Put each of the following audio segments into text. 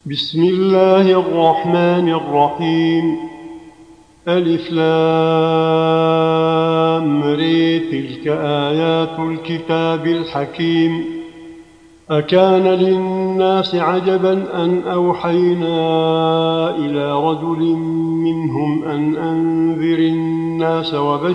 بسم الله الرحمن الرحيم. ألف لام ر تلك آيات الكتاب الحكيم. أكان للناس عجبا أن أوحينا إلى رجل منهم أن أنذر الناس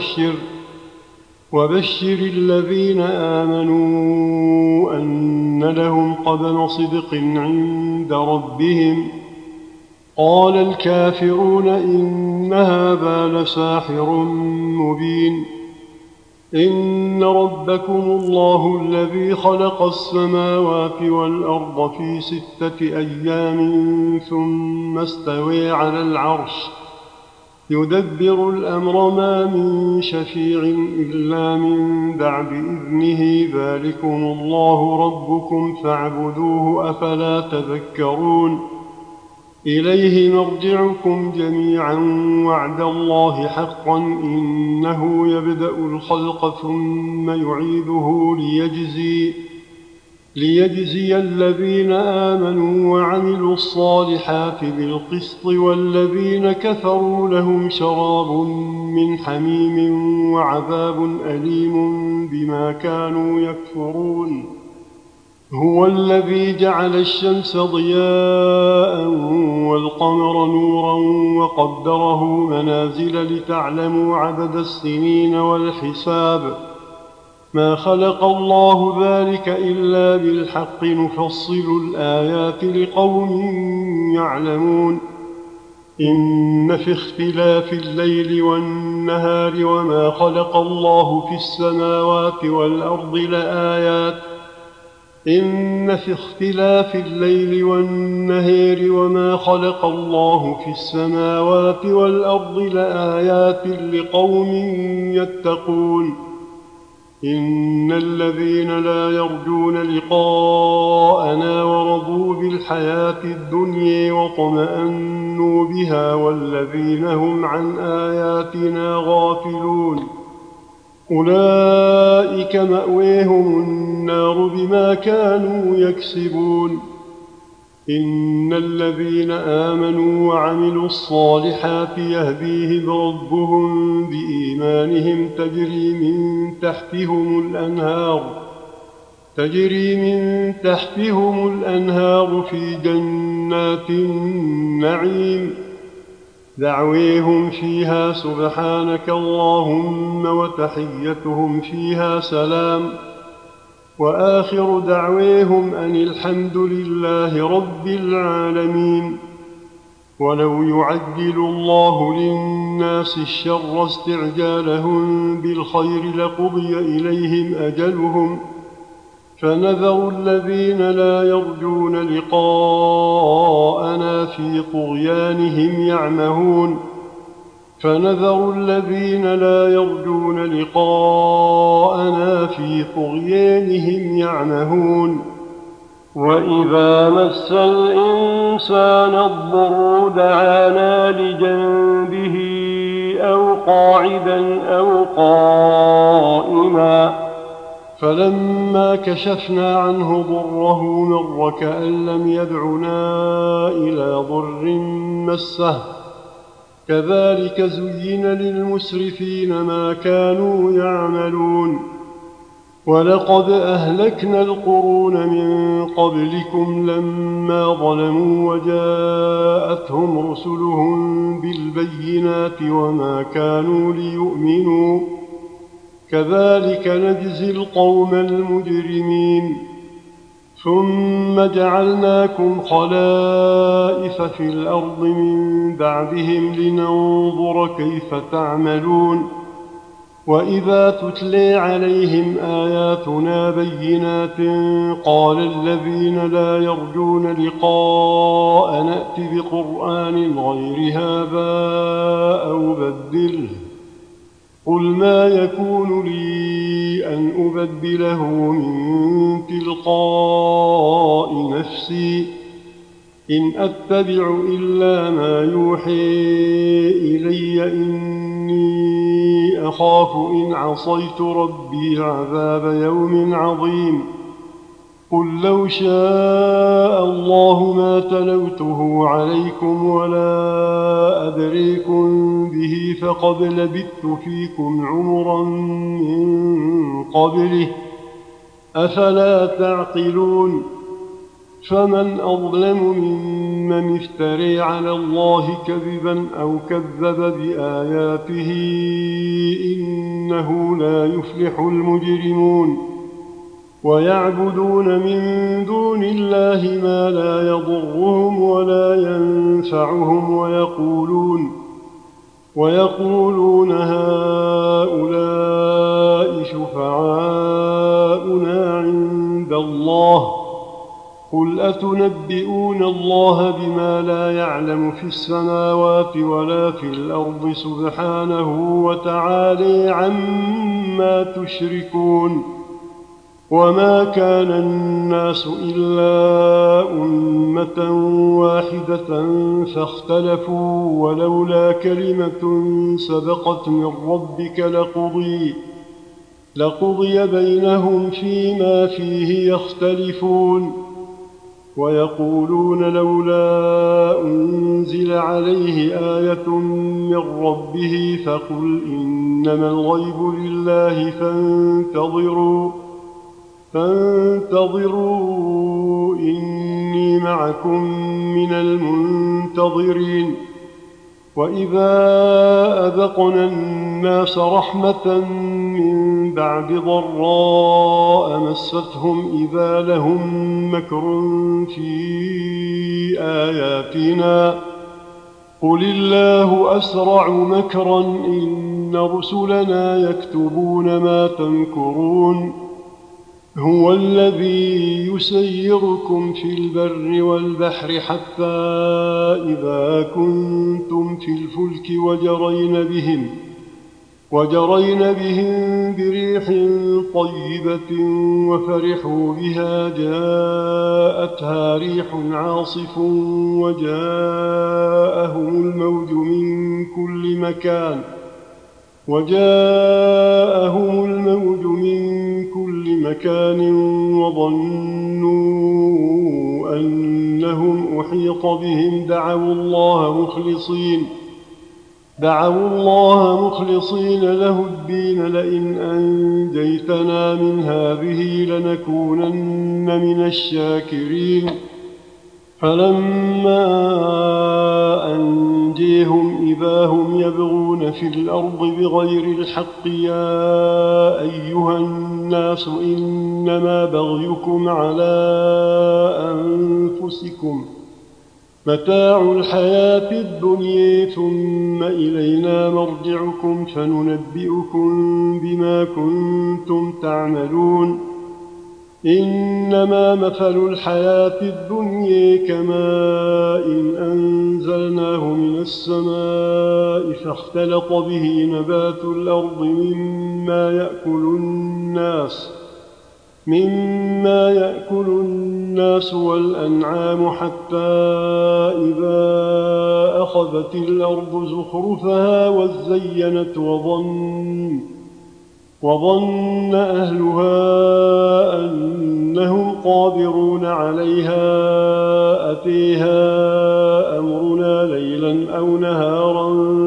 وبشر الذين آمنوا أن لهم قدم صدق عند ربهم. قال الكافرون إن هذا لساحر مبين. إن ربكم الله الذي خلق السماوات والأرض في 6 أيام ثم استوى على العرش يدبر الأمر ما من شفيع إلا من بعد إذنه ذلكم الله ربكم فاعبدوه أفلا تذكرون. إليه مرجعكم جميعا وعد الله حقا إنه يبدأ الخلق ثم يعيده ليجزي الذين آمنوا وعملوا الصالحات بالقسط والذين كفروا لهم شراب من حميم وعذاب أليم بما كانوا يكفرون. هو الذي جعل الشمس ضياء والقمر نورا وقدره منازل لتعلموا عدد السنين والحساب. ما خلق الله ذلك إلا بالحق نفصل الآيات لقوم يعلمون. إن في اختلاف الليل والنهار وما خلق الله في السماوات والأرض لآيات إن في اختلاف الليل والنهار وما خلق الله في السماوات والأرض لآيات لقوم يتقون. إن الذين لا يرجون لقاءنا ورضوا بالحياة الدنيا واطمأنوا بها والذين هم عن آياتنا غافلون أولئك مأويهم النار بما كانوا يكسبون. إن الذين آمنوا وعملوا الصالحات يهديهم ربهم بإيمانهم تجري من تحتهم الأنهار في جنات النعيم. دعويهم فيها سبحانك اللهم وتحيتهم فيها سلام وآخر دعويهم أن الحمد لله رب العالمين. ولو يعجل الله للناس الشر استعجالهم بالخير لقضي إليهم أجلهم فنذر الذين لا يرجون لقاءنا في طغيانهم يعمهون. وإذا مس الإنسان الضر دعانا لجنبه أو قاعدا أو قائما فلما كشفنا عنه ضره مر كأن لم يدعنا إلى ضر مسه. كذلك زين للمسرفين ما كانوا يعملون. ولقد أهلكنا القرون من قبلكم لما ظلموا وجاءتهم رسلهم بالبينات وما كانوا ليؤمنوا كذلك نجزي القوم المجرمين. ثم جعلناكم خلائف في الأرض من بعدهم لننظر كيف تعملون. وإذا تتلي عليهم آياتنا بينات قال الذين لا يرجون لقاء نأت بقرآن غير هذا أو بدله قل ما يكون لي أن أبدله من تلقاء نفسي إن أتبع إلا ما يوحي إلي إني أخاف إن عصيت ربي عذاب يوم عظيم. قل لو شاء الله ما تلوته عليكم ولا أدريكم به فقد لبثت فيكم عمرا من قبله أفلا تعقلون فمن أظلم ممن افتري على الله كذبا أو كذب بآياته إنه لا يفلح المجرمون ويعبدون من دون الله ما لا يضرهم ولا ينفعهم ويقولون هؤلاء شفعاؤنا عند الله قل أتنبئون الله بما لا يعلم في السماوات ولا في الأرض سبحانه وتعالى عما تشركون وما كان الناس إلا أمة واحدة فاختلفوا ولولا كلمة سبقت من ربك لقضي بينهم فيما فيه يختلفون ويقولون لولا أنزل عليه آية من ربه فقل إنما الغيب لله فانتظروا إني معكم من المنتظرين وإذا أذقنا الناس رحمة من بعد ضراء مستهم إذا لهم مكر في آياتنا قل الله أسرع مكرا إن رسلنا يكتبون ما تمكرون هو الذي يسيركم في البر والبحر حتى إذا كنتم في الفلك وجرين بهم بريح طيبة وفرحوا بها جاءتها ريح عاصف وجاءهم الموج من كل مكان وظنوا أنهم أحيط بهم دعوا الله مخلصين له الدين لئن أنجيتنا من هذه لنكونن من الشاكرين فلما أنجيهم إذا هم يبغون في الأرض بغير الحق يا أيها الناس إنما بغيكم على أنفسكم متاع الحياة الدنيا ثم إلينا مرجعكم فننبئكم بما كنتم تعملون إنما مثل الحياة الدنيا كماء إن أنزلناه من السماء فاختلط به نبات الأرض مما يأكل الناس والأنعام حتى إذا أخذت الأرض زخرفها وزينت وظن أهلها أنهم قادرون عليها أتيها أمرنا ليلا أو نهارا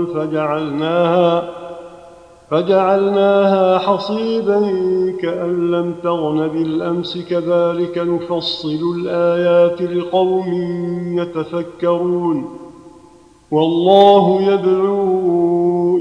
فجعلناها حصيدا كأن لم تغن بالأمس كذلك نفصل الآيات لقوم يتفكرون والله يدعو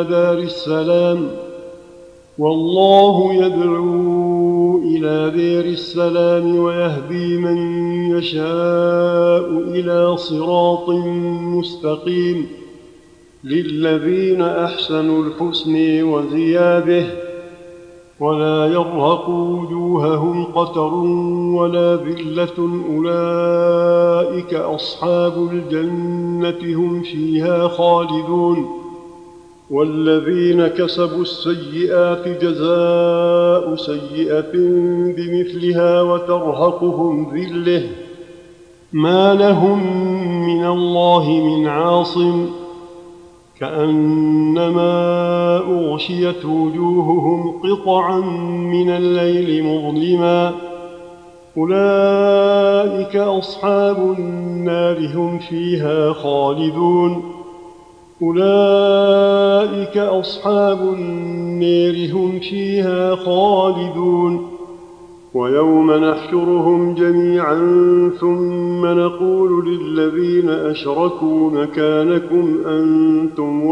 إلى دار السلام ويهدي من يشاء إلى صراط مستقيم للذين أحسنوا الحسن وزيادة ولا يرهق وجوههم قتر ولا ذلة أولئك أصحاب الجنة هم فيها خالدون والذين كسبوا السيئات جزاء سيئة بمثلها وترهقهم ذلة ما لهم من الله من عاصم كأنما أغشيت وجوههم قطعا من الليل مظلما أولئك أصحاب النار هم فيها خالدون أولئك أصحاب النار هم فيها خالدون ويوم نحشرهم جميعا ثم نقول للذين أشركوا مكانكم أنتم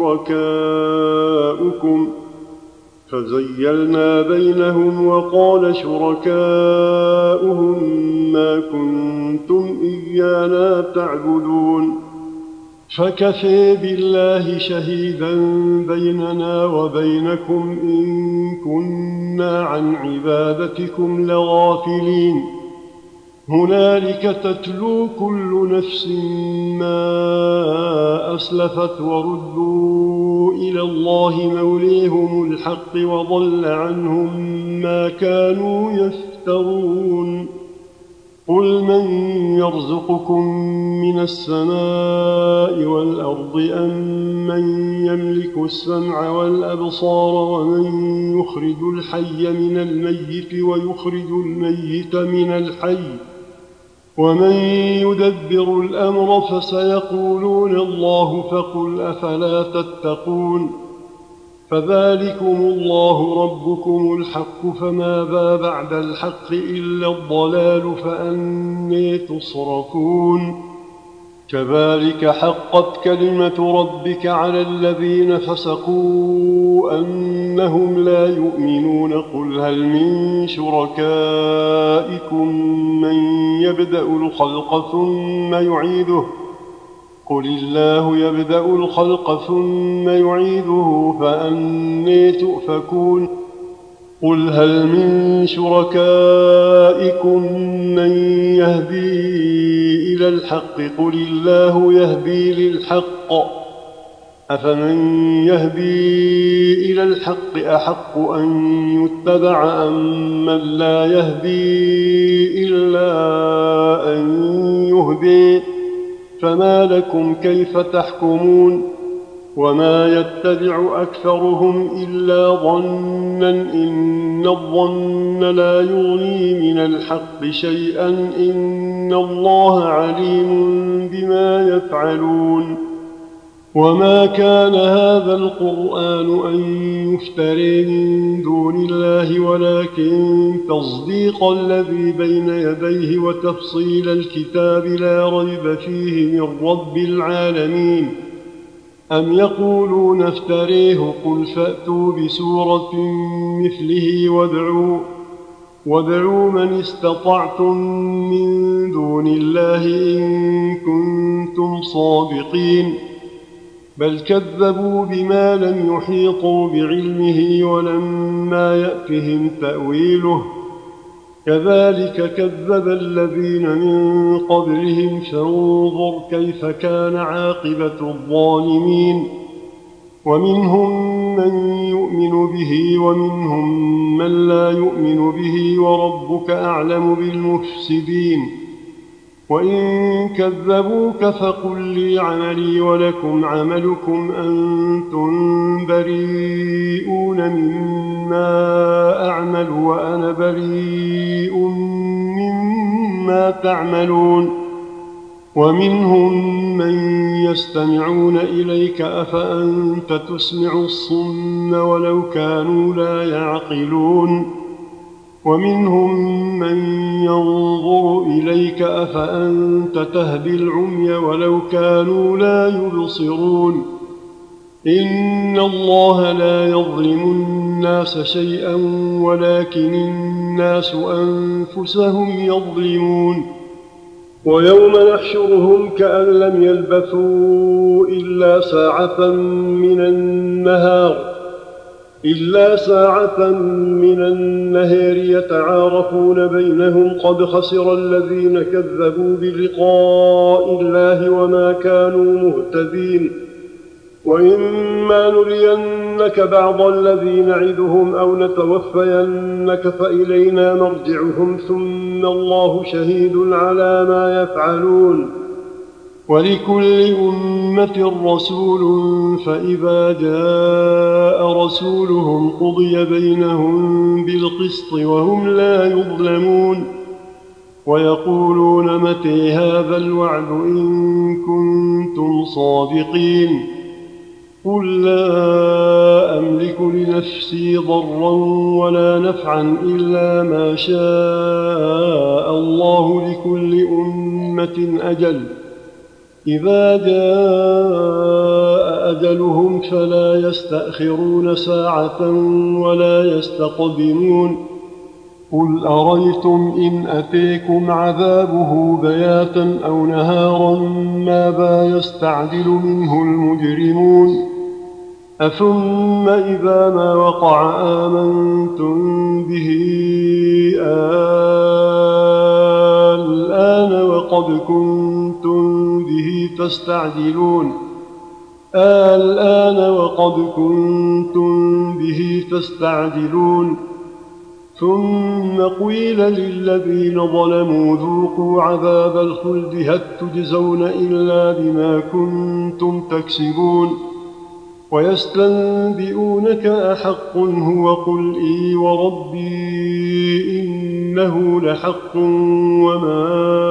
وشركاؤكم فزيلنا بينهم وقال شركاؤهم ما كنتم إيانا تعبدون فكفى بالله شهيدا بيننا وبينكم إن كنا عن عبادتكم لغافلين هنالك تتلو كل نفس ما أسلفت وردوا إلى الله موليهم الحق وضل عنهم ما كانوا يفترون قل من يرزقكم من السماء والأرض أم من يملك السمع والأبصار ومن يخرج الحي من الميت ويخرج الميت من الحي ومن يدبر الأمر فسيقولون الله فقل أفلا تتقون فذلكم الله ربكم الحق فماذا بعد الحق إلا الضلال فأني تصرفون كذلك حقت كلمة ربك على الذين فسقوا أنهم لا يؤمنون قل هل من شركائكم من يبدأ الخلق ثم يعيده قل الله يبدأ الخلق ثم يعيده فأني تؤفكون قل هل من شركائكم من يهدي إلى الحق قل الله يهدي للحق أفمن يهدي إلى الحق أحق أن يتبع أم من لا يهدي إلا أن يهدي فما لكم كيف تحكمون وما يتبع أكثرهم إلا ظنا إن الظن لا يغني من الحق شيئا إن الله عليم بما يفعلون وما كان هذا القرآن أن يفتري من دون الله ولكن تصديق الذي بين يديه وتفصيل الكتاب لا ريب فيه من رب العالمين أم يقولون افتريه قل فأتوا بسورة مثله وادعوا من استطعتم من دون الله إن كنتم صادقين بل كذبوا بما لم يحيطوا بعلمه ولما يأتهم تأويله كذلك كذب الذين من قبلهم فانظر كيف كان عاقبة الظالمين ومنهم من يؤمن به ومنهم من لا يؤمن به وربك أعلم بالمفسدين وإن كذبوك فقل لي عملي ولكم عملكم أنتم بريئون مما أعمل وأنا بريء مما تعملون ومنهم من يستمعون إليك أفأنت تسمع الصم ولو كانوا لا يعقلون ومنهم من ينظر إليك أفأنت تهدي العمي ولو كانوا لا يبصرون إن الله لا يظلم الناس شيئا ولكن الناس أنفسهم يظلمون ويوم نحشرهم كأن لم يلبثوا إلا ساعة من النهار يتعارفون بينهم قد خسر الذين كذبوا بلقاء الله وما كانوا مهتدين وإما نرينك بعض الذي نعدهم أو نتوفينك فإلينا مرجعهم ثم الله شهيد على ما يفعلون ولكل أمة رسول فإذا جاء رسولهم قضي بينهم بالقسط وهم لا يظلمون ويقولون متى هذا الوعد إن كنتم صادقين قل لا أملك لنفسي ضرا ولا نفعا إلا ما شاء الله لكل أمة أجل إذا جاء أجلهم فلا يستأخرون ساعة ولا يستقدمون قل أريتم إن أتيكم عذابه بياتا أو نهارا ماذا يستعجل منه المجرمون أثم إذا ما وقع آمنتم به الآن وقد كنتم به تستعجلون ثم قيل للذين ظلموا ذوقوا عذاب الخلد هل تجزون إلا بما كنتم تكسبون ويستنبئونك أحق هو قل إي وربي إنه لحق وما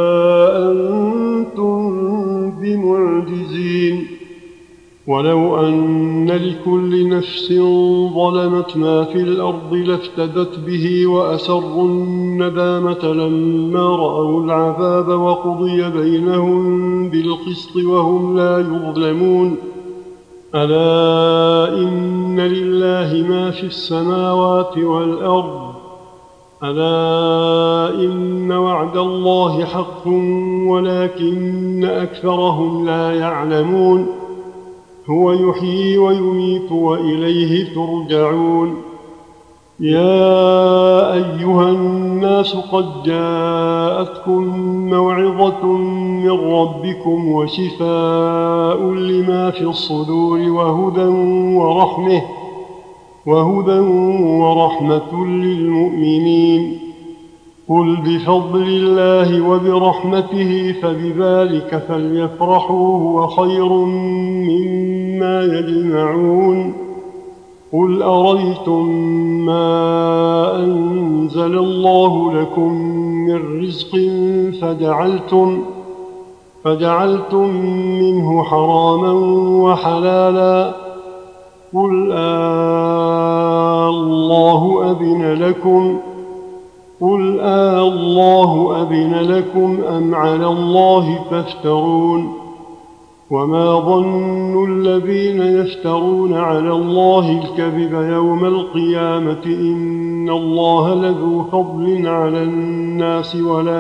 أنتم بمعجزين ولو أن لكل نفس ظلمت ما في الأرض لافتدت به وأسروا الندامة لما رأوا العذاب وقضي بينهم بالقسط وهم لا يظلمون ألا إن لله ما في السماوات والأرض ألا إن وعد الله حق ولكن أكثرهم لا يعلمون هو يحيي ويميت وإليه ترجعون يا أيها الناس قد جاءتكم موعظة من ربكم وشفاء لما في الصدور وهدى ورحمة للمؤمنين قل بفضل الله وبرحمته فبذلك فليفرحوا هو خير مما يجمعون قل أريتم ما أنزل الله لكم من رزق فجعلتم منه حراما وحلالا قل الله أذن لكم أم على الله تفترون وما ظن الذين يفترون على الله الكذب يوم القيامة إن الله لذو فضل على الناس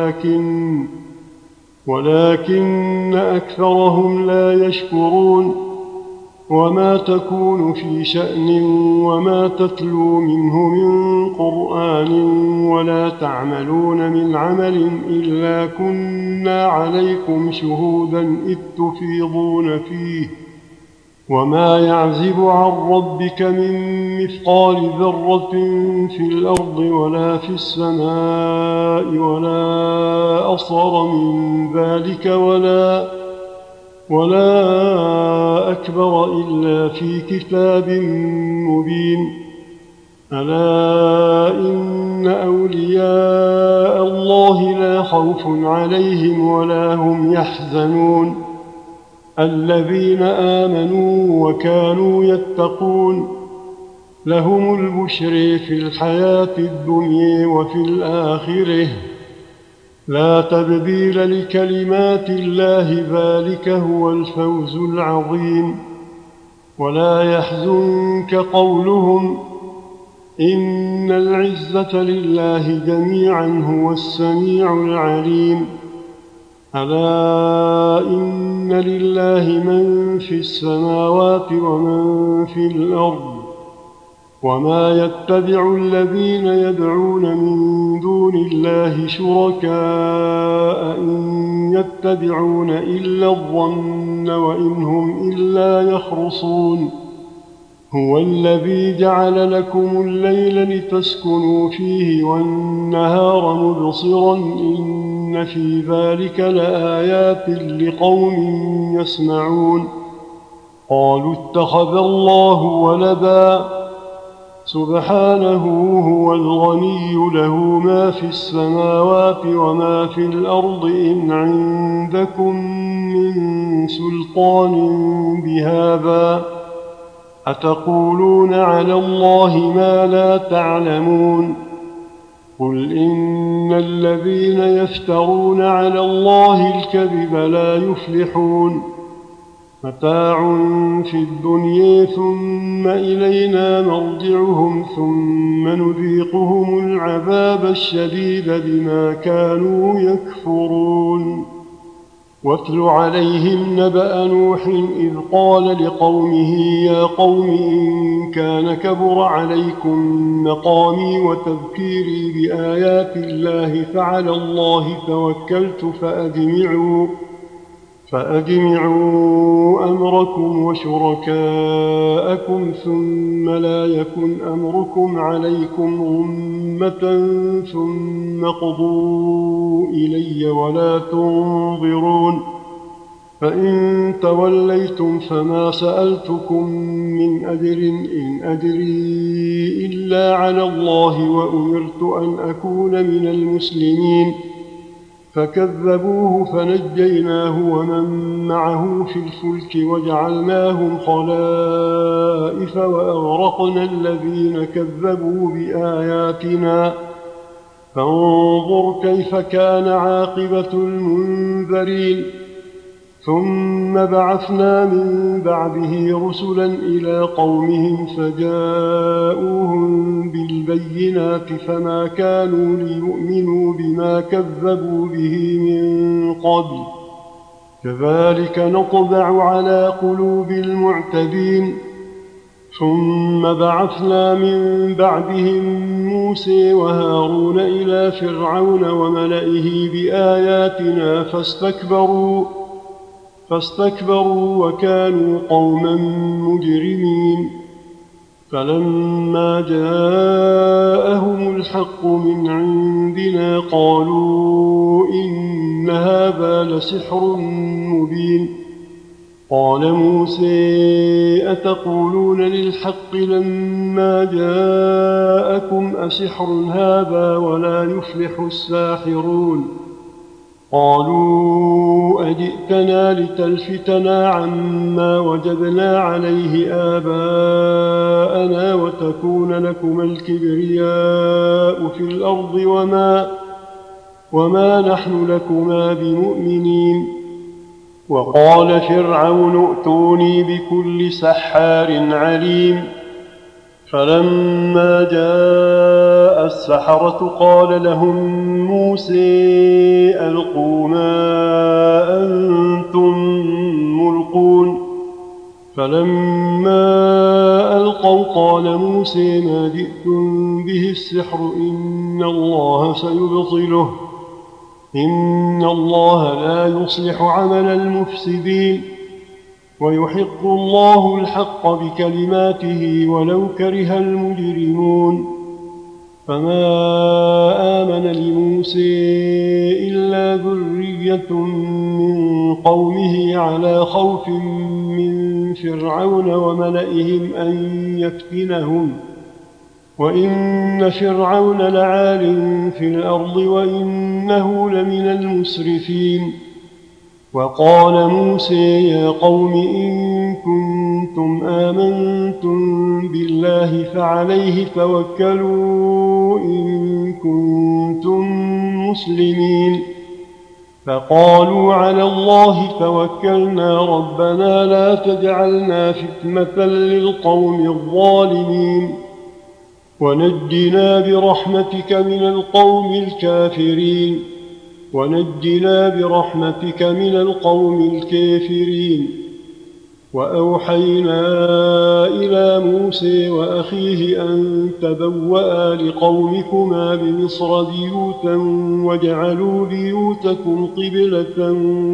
ولكن أكثرهم لا يشكرون وما تكون في شأن وما تتلو منه من قرآن ولا تعملون من عمل إلا كنا عليكم شهودا إذ تفيضون فيه وما يعزب عن ربك من مثقال ذرة في الأرض ولا في السماء ولا أصغر من ذلك ولا أكبر إلا في كتاب مبين ألا إن أولياء الله لا خوف عليهم ولا هم يحزنون الذين آمنوا وكانوا يتقون لهم البشر في الحياة الدنيا وفي الآخرة لا تبديل لكلمات الله ذلك هو الفوز العظيم ولا يحزنك قولهم إن العزة لله جميعا هو السميع العليم ألا إن لله من في السماوات ومن في الأرض وما يتبع الذين يدعون من دون الله شركاء إن يتبعون إلا الظن وإن هم إلا يخرصون هو الذي جعل لكم الليل لتسكنوا فيه والنهار مبصرا إن في ذلك لآيات لقوم يسمعون قالوا اتخذ الله ولدا سبحانه هو الغني له ما في السماوات وما في الأرض إن عندكم من سلطان بهذا أتقولون على الله ما لا تعلمون قل إن الذين يفترون على الله الكذب لا يفلحون متاع في الدنيا ثم إلينا مرجعهم ثم نذيقهم العذاب الشديد بما كانوا يكفرون واتل عليهم نبأ نوح إذ قال لقومه يا قوم إن كان كبر عليكم مقامي وتذكيري بآيات الله فعلى الله توكلت فأجمعوا أمركم وشركاءكم ثم لا يكن أمركم عليكم غمة ثم قضوا إلي ولا تنظرون فإن توليتم فما سألتكم من أجر إن أجري إلا على الله وأمرت أن أكون من المسلمين فكذبوه فنجيناه ومن معه في الفلك وجعلناهم خلائف وأغرقنا الذين كذبوا بآياتنا فانظر كيف كان عاقبة المنذرين ثم بعثنا من بعده رسلا إلى قومهم فجاءوهم بالبينات فما كانوا ليؤمنوا بما كذبوا به من قبل كذلك نطبع على قلوب المعتدين ثم بعثنا من بعدهم موسى وهارون إلى فرعون وملئه بآياتنا فاستكبروا وكانوا قوما مجرمين فلما جاءهم الحق من عندنا قالوا إن هذا لسحر مبين قال موسى أتقولون للحق لما جاءكم أسحر هذا ولا يفلح الساحرون قالوا أجئتنا لتلفتنا عما وجدنا عليه آباءنا وتكون لكما الكبرياء في الأرض وما نحن لكما بمؤمنين وقال فرعون ائتوني بكل سحار عليم فلما جاء السحرة قال لهم موسى ألقوا ما أنتم ملقون فلما ألقوا قال موسى ما جئتم به السحر إن الله سيبطله إن الله لا يصلح عمل المفسدين ويحق الله الحق بكلماته ولو كره المجرمون فما آمن لموسى إلا ذرية من قومه على خوف من فرعون وملئهم أن يفتنهم وإن فرعون لعال في الأرض وإنه لمن المسرفين وقال موسى يا قوم إن كنتم آمنتم بالله فعليه توكلوا إن كنتم مسلمين فقالوا على الله توكلنا ربنا لا تجعلنا فتنة للقوم الظالمين ونجنا برحمتك من القوم الكافرين وأوحينا إلى موسى وأخيه أن تبوأ لقومكما بمصر بيوتا واجعلوا بيوتكم قبلة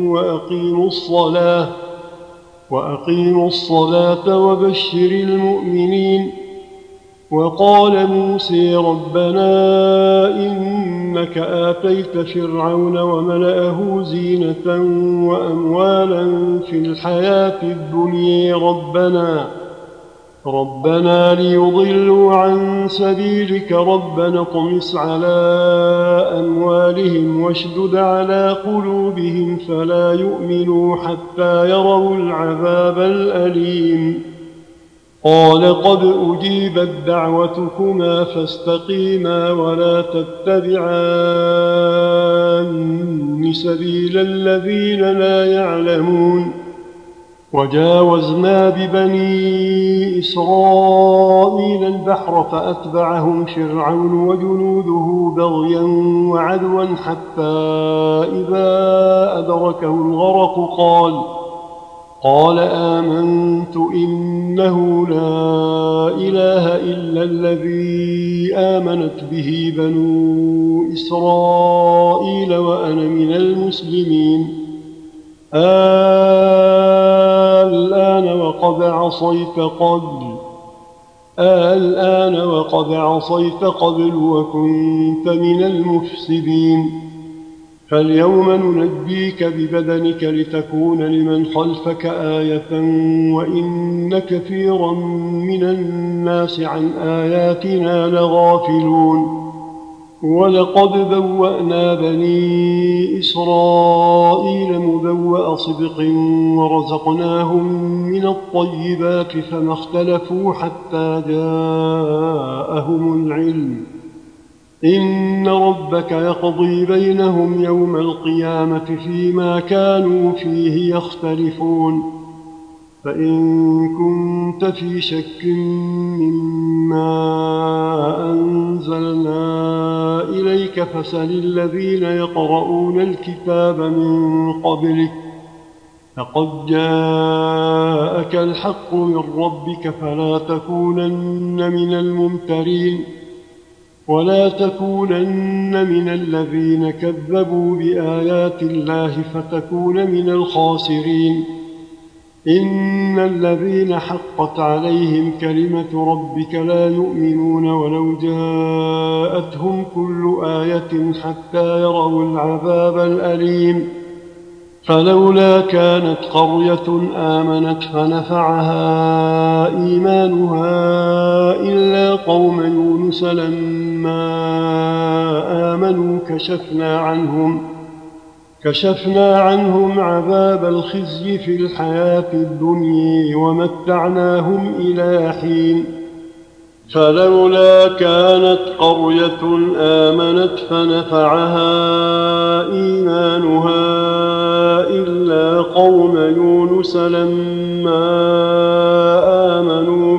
وأقيموا الصلاة وبشر المؤمنين وقال موسى ربنا إنك آتيت فرعون وملأه زينة ربنا ليضلوا عن سبيلك ربنا اطمس على أموالهم واشدد على قلوبهم فلا يؤمنوا حتى يروا العذاب الأليم قال قد أجيبت دعوتكما فاستقيما ولا تتبعان سبيل الذين لا يعلمون وجاوزنا ببني إسرائيل البحر فأتبعهم فرعون وجنوده بغيا وعدوا حتى إذا أدركه الغرق قال آمنت إنه لا إله إلا الذي آمنت به بنو إسرائيل وأنا من المسلمين الآن وقد عصيت قبل وكنت من المفسدين فاليوم ننجيك ببدنك لتكون لمن خلفك آية وإن كثيرا من الناس عن آياتنا لغافلون ولقد بوأنا بني إسرائيل مبوأ صدق ورزقناهم من الطيبات فما اختلفوا حتى جاءهم العلم إن ربك يقضي بينهم يوم القيامة فيما كانوا فيه يختلفون فإن كنت في شك مما أنزلنا إليك فسل الذين يقرؤون الكتاب من قبلك لقد جاءك الحق من ربك فلا تكونن من الممترين ولا تكونن من الذين كذبوا بآيات الله فتكون من الخاسرين إن الذين حقت عليهم كلمة ربك لا يؤمنون ولو جاءتهم كل آية حتى يروا العذاب الأليم فلولا كانت قرية آمنت فنفعها إيمانها إلا قوم يونس لما آمنوا كشفنا عنهم عذاب الخزي في الحياة الدنيا ومتعناهم إلى حين فلولا كانت قرية آمنت فنفعها إيمانها إلا قوم يونس لما آمنوا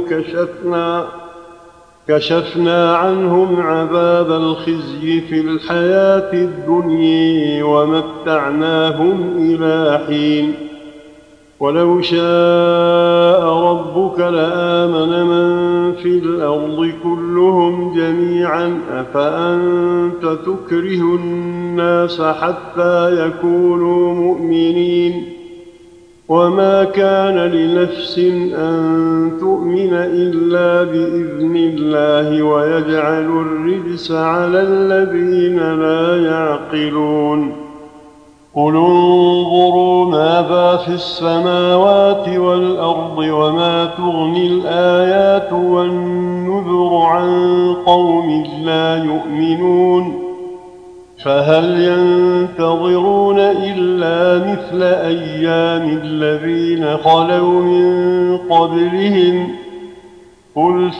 كشفنا عنهم عذاب الخزي في الحياة الدنيا ومتعناهم إلى حين ولو شاء ربك لآمن من في الأرض كلهم جميعا أفأنت تكره الناس حتى يكونوا مؤمنين وما كان لنفس أن تؤمن إلا بإذن الله ويجعل الرجس على الذين لا يعقلون قل انظروا ماذا في السماوات والأرض وما تغني الآيات والنذر عن قوم لا يؤمنون فهل ينتظرون إلا مثل أيام الذين خلوا من قبلهم قل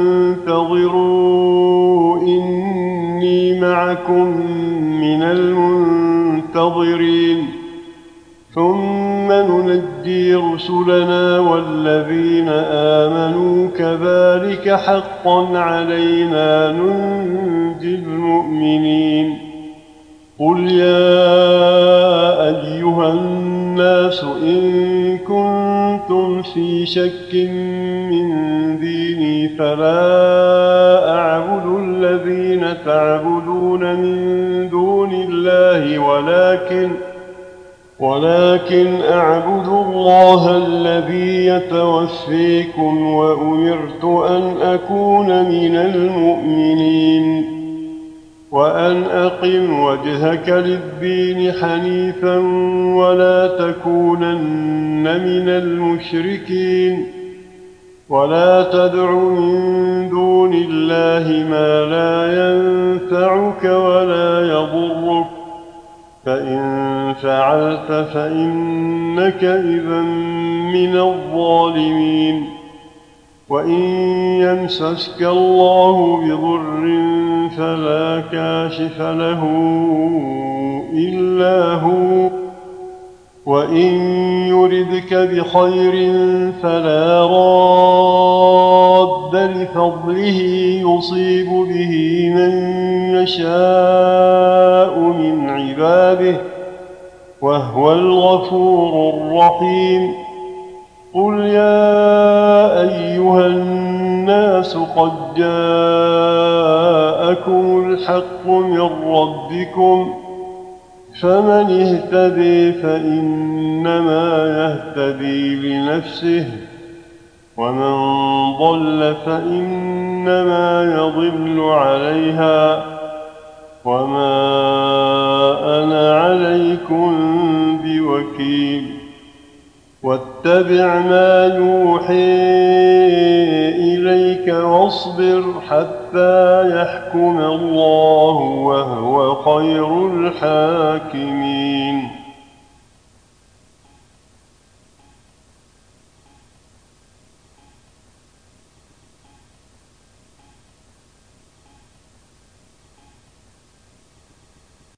فانتظروا إني معكم من المنتظرين ثم ننجي رسلنا والذين آمنوا كذلك حقا علينا ننجي المؤمنين قل يا أيها الناس إن كنتم في شك من ديني فلا أعبد الذين تعبدون من دون الله ولكن أعبد الله الذي يتوفيكم وأمرت أن أكون من المؤمنين وأن أقم وجهك للدين حنيفا ولا تكونن من المشركين ولا تدع من دون الله ما لا ينفعك ولا يضرك، فإن فعلت فإنك إذا من الظالمين. وإن يمسسك الله بضر فلا كاشف له إلا هو، وإن يردك بخير فلا راد لفضله يصيب به من يشاء من عباده، وهو الغفور الرحيم. قل يا أيها الناس قد جاءكم الحق من ربكم، فمن اهتدي فإنما يهتدي لنفسه، ومن ضل فإنما يضل عليها، وما أنا عليكم بوكيل. واتبع ما يوحي إليك واصبر حتى يحكم الله وهو خير الحاكمين.